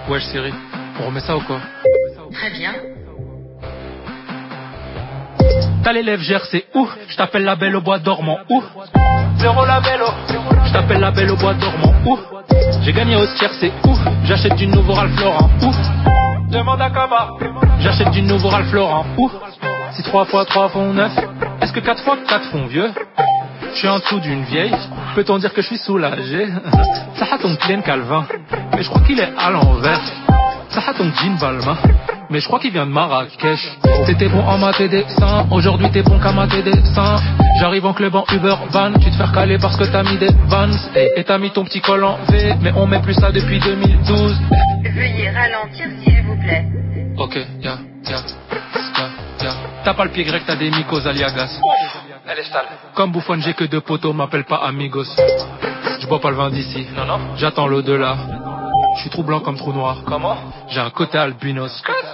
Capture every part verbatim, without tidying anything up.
Wesh Siri, on remet ça ou quoi? Très bien. T'as les lèvres gercées, ouh, je t'appelle la belle au bois dormant, ouh. Zéro la belle, je t'appelle la belle au bois dormant, ouh. J'ai gagné au tiercé, ouh, j'achète du nouveau Ralph Lauren, ouh. Demande à Kaba, j'achète du nouveau Ralph Lauren, ouh. Si trois fois trois font neuf, est-ce que quatre fois quatre font vieux? Je suis en dessous d'une vieille, peut-on dire que je suis soulagé? Ça a ton plein Calvin, mais je crois qu'il est à l'envers. Ça a ton jean Balmain, mais je crois qu'il vient de Marrakech. T'étais bon en maths et dessin, aujourd'hui t'es bon qu'à maths et dessin. J'arrive en club en Uber van, tu te fais caler parce que t'as mis des vans. Et t'as mis ton petit col en V, mais on met plus ça depuis deux mille douze. Veuillez ralentir s'il vous plaît. Ok, ya, ya, ya, ya. T'as pas le pied grec, t'as des mycoses aliagas. Elle est sale. Comme Bouffon, j'ai que deux poteaux, m'appelle pas amigos. Je bois pas le vin d'ici. Non, non. J'attends l'au-delà. Je suis trou blanc comme trou noir. Comment? J'ai un côté albinos.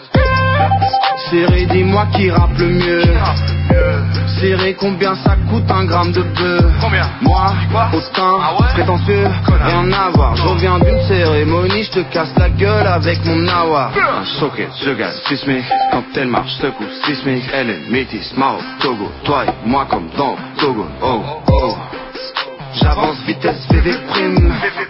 Serré, dis-moi qui rappe le mieux. Serré, combien ça coûte un gramme de bœuf? Combien? Moi, hautain, ah ouais? Prétentieux, rien à voir. Je reviens d'une cérémonie, je te casse la gueule avec mon nawa. Un socket, je gagne sismique. Quand elle marche, secoue sismique. Elle est métisse, Mao, Togo. Toi et moi comme dans Togo. Oh, oh. J'avance vitesse V V prime.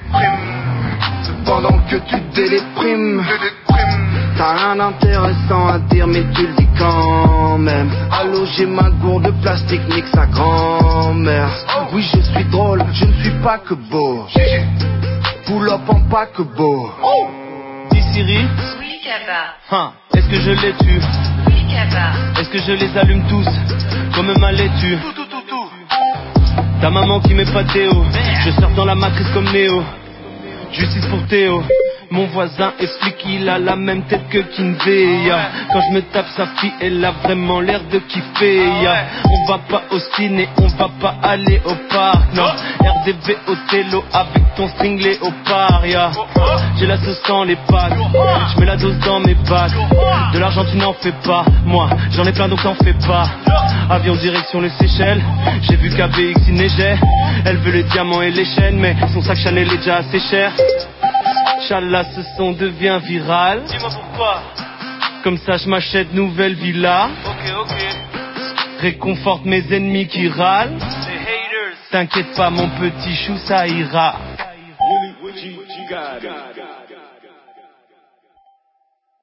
Pendant que tu déprimes. T'as rien d'intéressant à dire mais tu le dis quand même. Allô, j'ai ma gourde de plastique, nique sa grand-mère. Oui, je suis drôle, je ne suis pas que beau. Pull up en paquebot. Dis Siri. Oui, Kaba. Hein, est-ce que je les tue? Oui, Kaba. Est-ce que je les allume tous? Comme ma laitue. Tout, tout, tout, tout. Ta maman qui met pas Théo. Je sors dans la matrice comme Néo. Justice pour Théo. Mon voisin explique qu'il a la même tête que Kinvey. Quand je me tape sa fille, elle a vraiment l'air de kiffer. On va pas au ciné, on va pas aller au parc. Non, R D V au télo avec ton string léopard. J'ai la sauce dans les packs, je mets la dose dans mes bacs. De l'argent tu n'en fais pas, moi j'en ai plein donc t'en fais pas. Avion direction les Seychelles, j'ai vu qu'A B X il neigeait. Elle veut les diamants et les chaînes, mais son sac Chanel est déjà assez cher. Inch'Allah, ce son devient viral. Dis-moi pourquoi. Comme ça, je m'achète nouvelle villa. Ok, ok. Réconforte mes ennemis qui râlent. Les haters. T'inquiète pas, mon petit chou, ça ira.